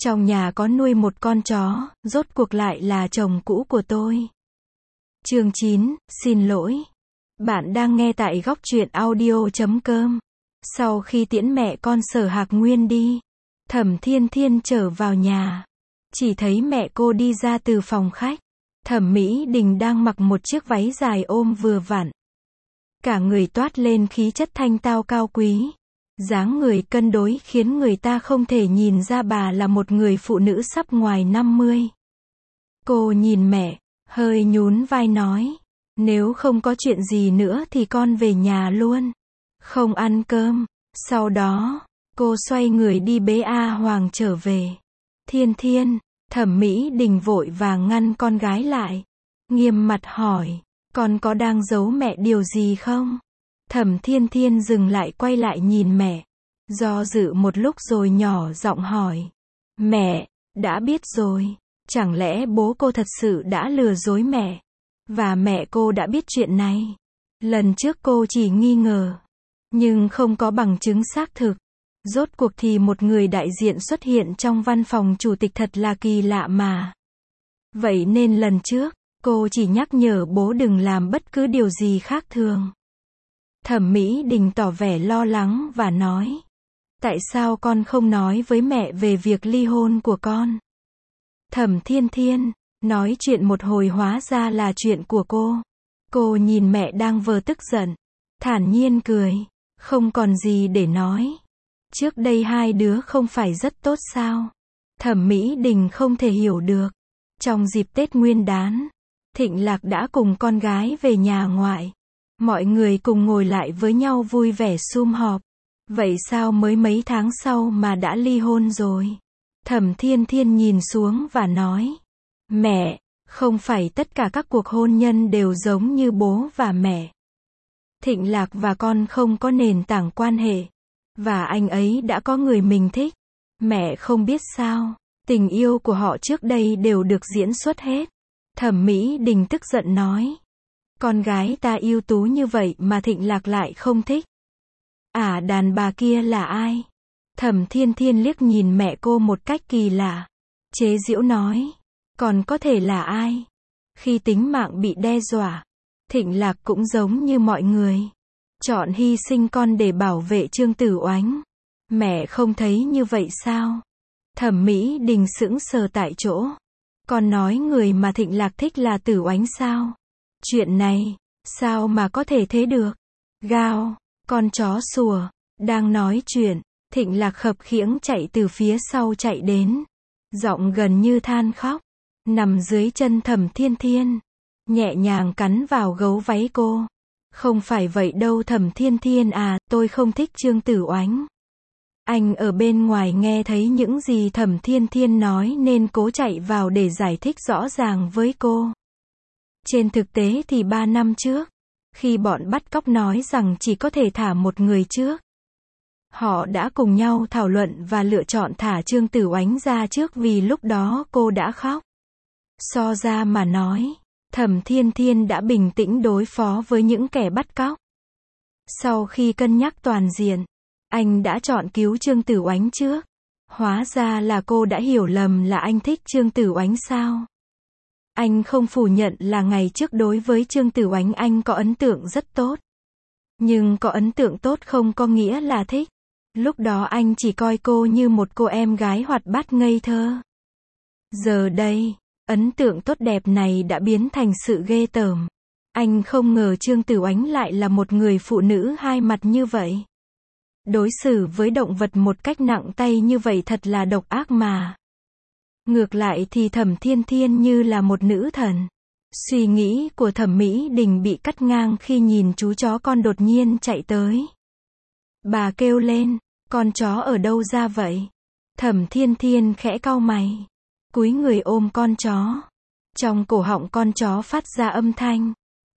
Trong nhà có nuôi một con chó, rốt cuộc lại là chồng cũ của tôi. Chương 9, xin lỗi. Bạn đang nghe tại góc truyện audio.com. Sau khi tiễn mẹ con Sở Hạc Nguyên đi, Thẩm Thiên Thiên trở vào nhà. Chỉ thấy mẹ cô đi ra từ phòng khách. Thẩm Mỹ Đình đang mặc một chiếc váy dài ôm vừa vặn. Cả người toát lên khí chất thanh tao cao quý. Dáng người cân đối khiến người ta không thể nhìn ra bà là một người phụ nữ sắp ngoài 50. Cô nhìn mẹ, hơi nhún vai nói, nếu không có chuyện gì nữa thì con về nhà luôn. Không ăn cơm. Sau đó, cô xoay người đi bế A Hoàng trở về. Thiên Thiên, Thẩm Mỹ Đình vội vàng ngăn con gái lại. Nghiêm mặt hỏi, con có đang giấu mẹ điều gì không? Thẩm Thiên Thiên dừng lại quay lại nhìn mẹ. Do dự một lúc rồi nhỏ giọng hỏi. Mẹ, đã biết rồi. Chẳng lẽ bố cô thật sự đã lừa dối mẹ? Và mẹ cô đã biết chuyện này. Lần trước cô chỉ nghi ngờ, nhưng không có bằng chứng xác thực. Rốt cuộc thì một người đại diện xuất hiện trong văn phòng chủ tịch thật là kỳ lạ mà. Vậy nên lần trước, cô chỉ nhắc nhở bố đừng làm bất cứ điều gì khác thường. Thẩm Mỹ Đình tỏ vẻ lo lắng và nói. Tại sao con không nói với mẹ về việc ly hôn của con? Thẩm Thiên Thiên, nói chuyện một hồi hóa ra là chuyện của cô. Cô nhìn mẹ đang vờ tức giận, thản nhiên cười, không còn gì để nói. Trước đây hai đứa không phải rất tốt sao? Thẩm Mỹ Đình không thể hiểu được. Trong dịp Tết Nguyên Đán, Thịnh Lạc đã cùng con gái về nhà ngoại. Mọi người cùng ngồi lại với nhau vui vẻ sum họp. Vậy sao mới mấy tháng sau mà đã ly hôn rồi? Thẩm Thiên Thiên nhìn xuống và nói. Mẹ, không phải tất cả các cuộc hôn nhân đều giống như bố và mẹ. Thịnh Lạc và con không có nền tảng quan hệ. Và anh ấy đã có người mình thích. Mẹ không biết sao, tình yêu của họ trước đây đều được diễn xuất hết. Thẩm Mỹ Đình tức giận nói. Con gái ta ưu tú như vậy mà Thịnh Lạc lại không thích. Đàn bà kia là ai? Thẩm Thiên Thiên liếc nhìn mẹ cô một cách kỳ lạ. Chế giễu nói. Còn có thể là ai? Khi tính mạng bị đe dọa, Thịnh Lạc cũng giống như mọi người. Chọn hy sinh con để bảo vệ Trương Tử Oánh. Mẹ không thấy như vậy sao? Thẩm Mỹ Đình sững sờ tại chỗ. Con nói người mà Thịnh Lạc thích là Tử Oánh sao? Chuyện này, sao mà có thể thế được? Gào, con chó sủa. Đang nói chuyện, Thịnh Lạc khập khiễng chạy từ phía sau chạy đến. Giọng gần như than khóc. Nằm dưới chân Thẩm Thiên Thiên. Nhẹ nhàng cắn vào gấu váy cô. Không phải vậy đâu Thẩm Thiên Thiên à, tôi không thích Trương Tử Oánh. Anh ở bên ngoài nghe thấy những gì Thẩm Thiên Thiên nói nên cố chạy vào để giải thích rõ ràng với cô. Trên thực tế thì 3 năm trước, khi bọn bắt cóc nói rằng chỉ có thể thả một người trước, họ đã cùng nhau thảo luận và lựa chọn thả Trương Tử Oánh ra trước vì lúc đó cô đã khóc. So ra mà nói, Thẩm Thiên Thiên đã bình tĩnh đối phó với những kẻ bắt cóc. Sau khi cân nhắc toàn diện, anh đã chọn cứu Trương Tử Oánh trước. Hóa ra là cô đã hiểu lầm là anh thích Trương Tử Oánh sao? Anh không phủ nhận là ngày trước đối với Trương Tử Oánh anh có ấn tượng rất tốt. Nhưng có ấn tượng tốt không có nghĩa là thích. Lúc đó anh chỉ coi cô như một cô em gái hoạt bát ngây thơ. Giờ đây, ấn tượng tốt đẹp này đã biến thành sự ghê tởm. Anh không ngờ Trương Tử Oánh lại là một người phụ nữ hai mặt như vậy. Đối xử với động vật một cách nặng tay như vậy thật là độc ác mà. Ngược lại thì Thẩm Thiên Thiên như là một nữ thần. Suy nghĩ của Thẩm Mỹ Đình bị cắt ngang khi nhìn chú chó con đột nhiên chạy tới. Bà kêu lên, con chó ở đâu ra vậy? Thẩm Thiên Thiên khẽ cau mày. Cúi người ôm con chó. Trong cổ họng con chó phát ra âm thanh.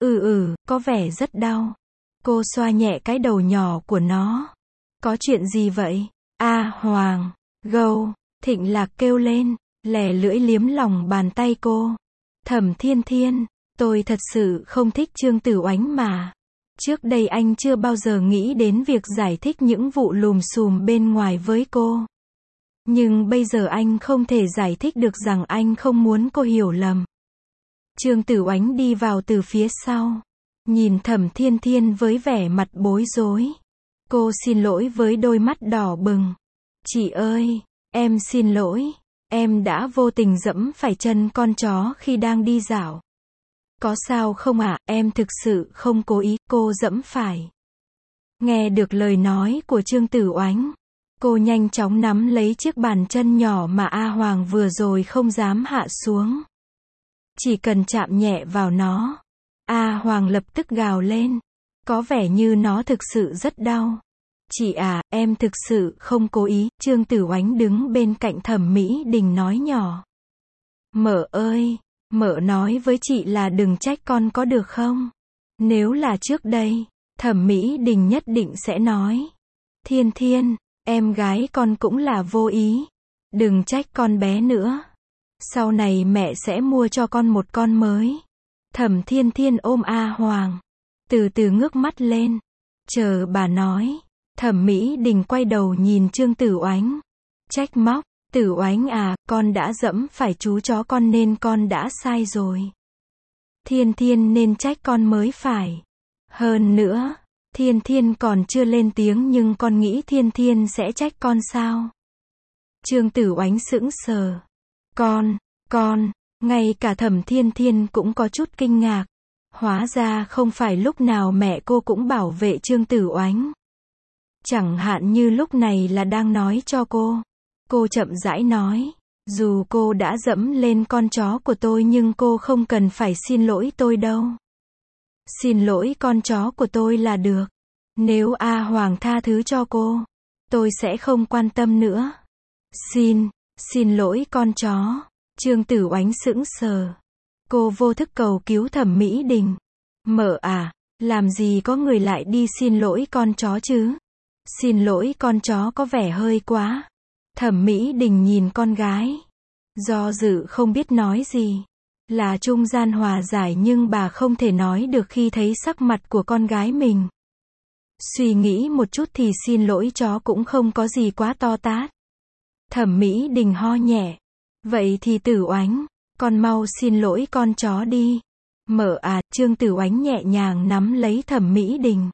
Có vẻ rất đau. Cô xoa nhẹ cái đầu nhỏ của nó. Có chuyện gì vậy? Hoàng, gâu, Thịnh Lạc kêu lên, lè lưỡi liếm lòng bàn tay cô. Thẩm Thiên Thiên, tôi thật sự không thích Trương Tử Oánh mà. Trước đây anh chưa bao giờ nghĩ đến việc giải thích những vụ lùm xùm bên ngoài với cô. Nhưng bây giờ anh không thể giải thích được rằng anh không muốn cô hiểu lầm. Trương Tử Oánh đi vào từ phía sau. Nhìn Thẩm Thiên Thiên với vẻ mặt bối rối. Cô xin lỗi với đôi mắt đỏ bừng. Chị ơi, em xin lỗi. Em đã vô tình giẫm phải chân con chó khi đang đi dạo. Có sao không ạ, em thực sự không cố ý, cô giẫm phải. Nghe được lời nói của Trương Tử Oánh, cô nhanh chóng nắm lấy chiếc bàn chân nhỏ mà A Hoàng vừa rồi không dám hạ xuống. Chỉ cần chạm nhẹ vào nó, A Hoàng lập tức gào lên. Có vẻ như nó thực sự rất đau. Chị à, em thực sự không cố ý. Trương Tử Oánh đứng bên cạnh Thẩm Mỹ Đình nói nhỏ. Mợ ơi, mợ nói với chị là đừng trách con có được không? Nếu là trước đây, Thẩm Mỹ Đình nhất định sẽ nói. Thiên Thiên, em gái con cũng là vô ý. Đừng trách con bé nữa. Sau này mẹ sẽ mua cho con một con mới. Thẩm Thiên Thiên ôm A Hoàng. Từ từ ngước mắt lên. Chờ bà nói. Thẩm Mỹ Đình quay đầu nhìn Trương Tử Oánh. Trách móc. Tử Oánh à, con đã giẫm phải chú chó con nên con đã sai rồi. Thiên Thiên nên trách con mới phải. Hơn nữa, Thiên Thiên còn chưa lên tiếng nhưng con nghĩ Thiên Thiên sẽ trách con sao? Trương Tử Oánh sững sờ. Con, ngay cả Thẩm Thiên Thiên cũng có chút kinh ngạc. Hóa ra không phải lúc nào mẹ cô cũng bảo vệ Trương Tử Oánh. Chẳng hạn như lúc này là đang nói cho cô. Cô chậm rãi nói. Dù cô đã dẫm lên con chó của tôi nhưng cô không cần phải xin lỗi tôi đâu. Xin lỗi con chó của tôi là được. Nếu A Hoàng tha thứ cho cô, tôi sẽ không quan tâm nữa. Xin lỗi con chó. Trương Tử Oánh sững sờ. Cô vô thức cầu cứu Thẩm Mỹ Đình. Mợ à, làm gì có người lại đi xin lỗi con chó chứ? Xin lỗi con chó có vẻ hơi quá. Thẩm Mỹ Đình nhìn con gái. Do dự không biết nói gì. Là trung gian hòa giải nhưng bà không thể nói được khi thấy sắc mặt của con gái mình. Suy nghĩ một chút thì xin lỗi chó cũng không có gì quá to tát. Thẩm Mỹ Đình ho nhẹ. Vậy thì Tử Oánh, con mau xin lỗi con chó đi. Mợ à, Trương Tử Oánh nhẹ nhàng nắm lấy Thẩm Mỹ Đình.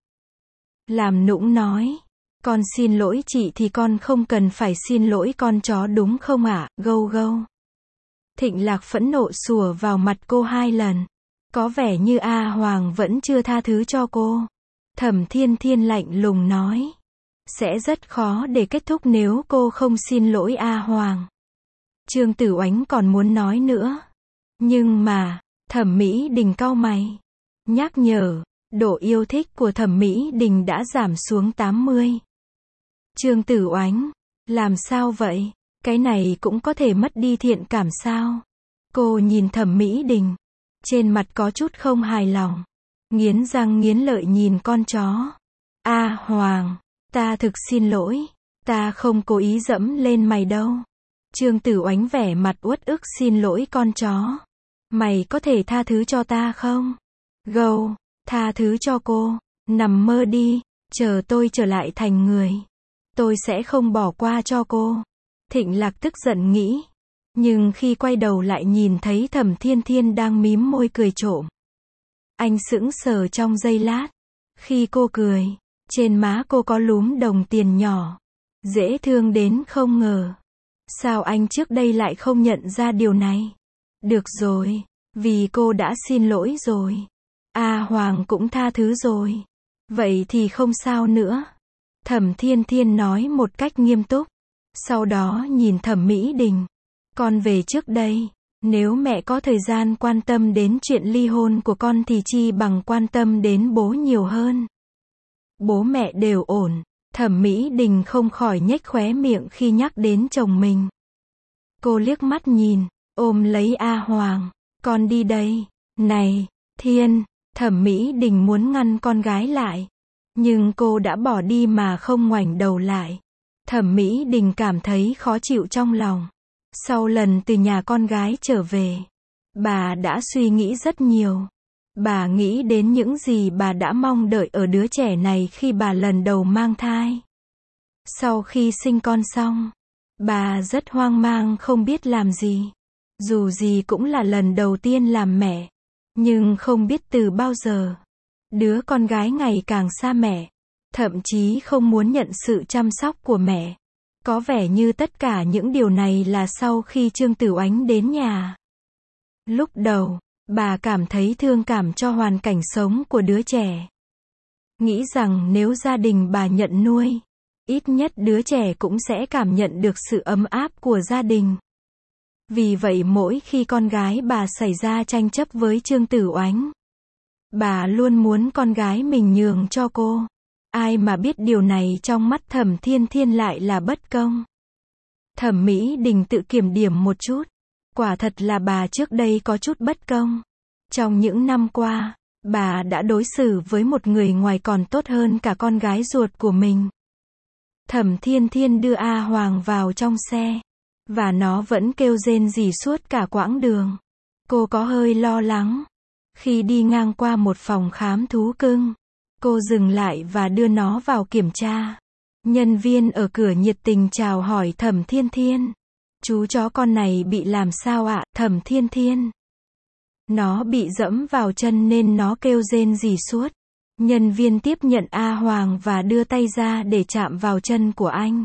Làm nũng nói. Con xin lỗi chị thì con không cần phải xin lỗi con chó đúng không ạ? Gâu gâu. Thịnh Lạc phẫn nộ sủa vào mặt cô 2 lần. Có vẻ như A Hoàng vẫn chưa tha thứ cho cô. Thẩm Thiên Thiên lạnh lùng nói. Sẽ rất khó để kết thúc nếu cô không xin lỗi A Hoàng. Trương Tử Oánh còn muốn nói nữa. Nhưng mà, Thẩm Mỹ Đình cau mày. Nhắc nhở, độ yêu thích của Thẩm Mỹ Đình đã giảm xuống 80. Trương Tử Oánh, làm sao vậy? Cái này cũng có thể mất đi thiện cảm sao? Cô nhìn Thẩm Mỹ Đình. Trên mặt có chút không hài lòng. Nghiến răng nghiến lợi nhìn con chó. A Hoàng, ta thực xin lỗi. Ta không cố ý dẫm lên mày đâu. Trương Tử Oánh vẻ mặt uất ức xin lỗi con chó. Mày có thể tha thứ cho ta không? Gâu, tha thứ cho cô. Nằm mơ đi. Chờ tôi trở lại thành người. Tôi sẽ không bỏ qua cho cô. Thịnh Lạc tức giận nghĩ. Nhưng khi quay đầu lại nhìn thấy Thẩm Thiên Thiên đang mím môi cười trộm. Anh sững sờ trong giây lát. Khi cô cười, trên má cô có lúm đồng tiền nhỏ. Dễ thương đến không ngờ. Sao anh trước đây lại không nhận ra điều này? Được rồi, vì cô đã xin lỗi rồi. A Hoàng cũng tha thứ rồi. Vậy thì không sao nữa. Thẩm Thiên Thiên nói một cách nghiêm túc. Sau đó nhìn Thẩm Mỹ Đình. Con về trước đây. Nếu mẹ có thời gian quan tâm đến chuyện ly hôn của con thì chi bằng quan tâm đến bố nhiều hơn. Bố mẹ đều ổn. Thẩm Mỹ Đình không khỏi nhếch khóe miệng khi nhắc đến chồng mình. Cô liếc mắt nhìn, ôm lấy A Hoàng. Con đi đây. Này, Thiên. Thẩm Mỹ Đình muốn ngăn con gái lại. Nhưng cô đã bỏ đi mà không ngoảnh đầu lại. Thẩm Mỹ Đình cảm thấy khó chịu trong lòng. Sau lần từ nhà con gái trở về, bà đã suy nghĩ rất nhiều. Bà nghĩ đến những gì bà đã mong đợi ở đứa trẻ này khi bà lần đầu mang thai. Sau khi sinh con xong, Bà rất hoang mang không biết làm gì. Dù gì cũng là lần đầu tiên làm mẹ. Nhưng không biết từ bao giờ, đứa con gái ngày càng xa mẹ. Thậm chí không muốn nhận sự chăm sóc của mẹ. Có vẻ như tất cả những điều này là sau khi Trương Tử Oánh đến nhà. Lúc đầu, bà cảm thấy thương cảm cho hoàn cảnh sống của đứa trẻ. Nghĩ rằng nếu gia đình bà nhận nuôi, ít nhất đứa trẻ cũng sẽ cảm nhận được sự ấm áp của gia đình. Vì vậy mỗi khi con gái bà xảy ra tranh chấp với Trương Tử Oánh, bà luôn muốn con gái mình nhường cho cô. Ai mà biết điều này trong mắt Thẩm Thiên Thiên lại là bất công. Thẩm Mỹ Đình tự kiểm điểm một chút. Quả thật là bà trước đây có chút bất công. Trong những năm qua, bà đã đối xử với một người ngoài còn tốt hơn cả con gái ruột của mình. Thẩm Thiên Thiên đưa A Hoàng vào trong xe, và nó vẫn kêu rên rỉ suốt cả quãng đường. Cô có hơi lo lắng. Khi đi ngang qua một phòng khám thú cưng, cô dừng lại và đưa nó vào kiểm tra. Nhân viên ở cửa nhiệt tình chào hỏi Thẩm Thiên Thiên. Chú chó con này bị làm sao ạ, Thẩm Thiên Thiên? Nó bị dẫm vào chân nên nó kêu rên rỉ suốt. Nhân viên tiếp nhận A Hoàng và đưa tay ra để chạm vào chân của anh.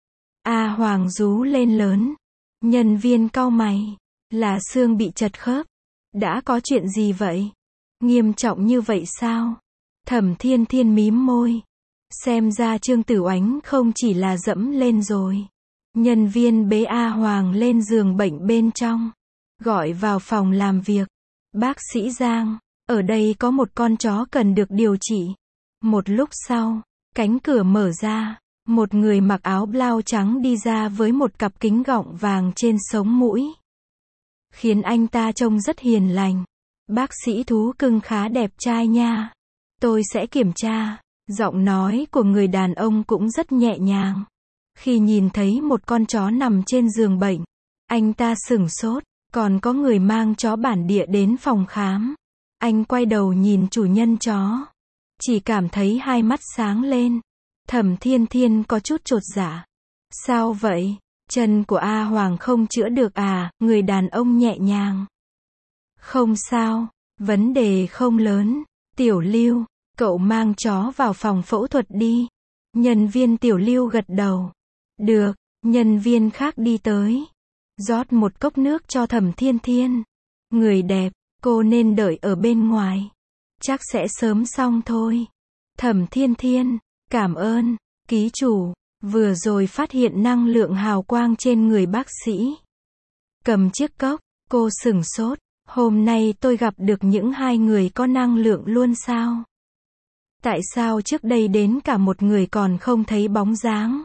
A Hoàng rú lên lớn. Nhân viên cau mày. Là xương bị chật khớp. Đã có chuyện gì vậy? Nghiêm trọng như vậy sao? Thẩm Thiên Thiên mím môi. Xem ra Trương Tử Oánh không chỉ là dẫm lên rồi. Nhân viên bế A Hoàng lên giường bệnh bên trong. Gọi vào phòng làm việc. Bác sĩ Giang, ở đây có một con chó cần được điều trị. Một lúc sau, cánh cửa mở ra. Một người mặc áo blau trắng đi ra với một cặp kính gọng vàng trên sống mũi. Khiến anh ta trông rất hiền lành. Bác sĩ thú cưng khá đẹp trai nha. Tôi sẽ kiểm tra. Giọng nói của người đàn ông cũng rất nhẹ nhàng. Khi nhìn thấy một con chó nằm trên giường bệnh, anh ta sửng sốt. Còn có người mang chó bản địa đến phòng khám. Anh quay đầu nhìn chủ nhân chó. Chỉ cảm thấy hai mắt sáng lên. Thẩm Thiên Thiên có chút chột dạ. Sao vậy? Chân của A Hoàng không chữa được à? Người đàn ông nhẹ nhàng. Không sao, vấn đề không lớn. Tiểu Lưu, cậu mang chó vào phòng phẫu thuật đi. Nhân viên Tiểu Lưu gật đầu. Được, nhân viên khác đi tới. Rót một cốc nước cho Thẩm Thiên Thiên. Người đẹp, cô nên đợi ở bên ngoài. Chắc sẽ sớm xong thôi. Thẩm Thiên Thiên, cảm ơn, ký chủ. Vừa rồi phát hiện năng lượng hào quang trên người bác sĩ. Cầm chiếc cốc, cô sửng sốt. Hôm nay tôi gặp được những hai người có năng lượng luôn sao? Tại sao trước đây đến cả một người còn không thấy bóng dáng?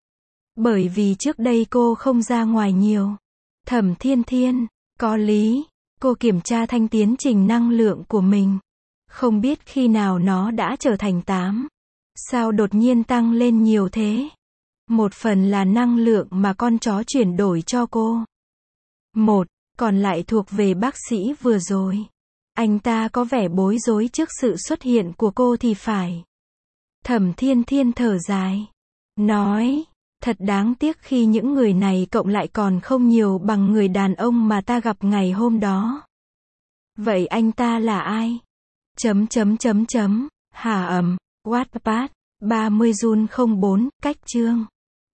Bởi vì trước đây cô không ra ngoài nhiều. Thẩm Thiên Thiên, có lý. Cô kiểm tra thanh tiến trình năng lượng của mình. Không biết khi nào nó đã trở thành 8. Sao đột nhiên tăng lên nhiều thế? Một phần là năng lượng mà con chó chuyển đổi cho cô. Còn lại thuộc về bác sĩ vừa rồi. Anh ta có vẻ bối rối trước sự xuất hiện của cô thì phải. Thẩm Thiên Thiên thở dài. Nói, thật đáng tiếc khi những người này cộng lại còn không nhiều bằng người đàn ông mà ta gặp ngày hôm đó. Vậy anh ta là ai? Hả Wattpad, 30 Jun 04, cách chương.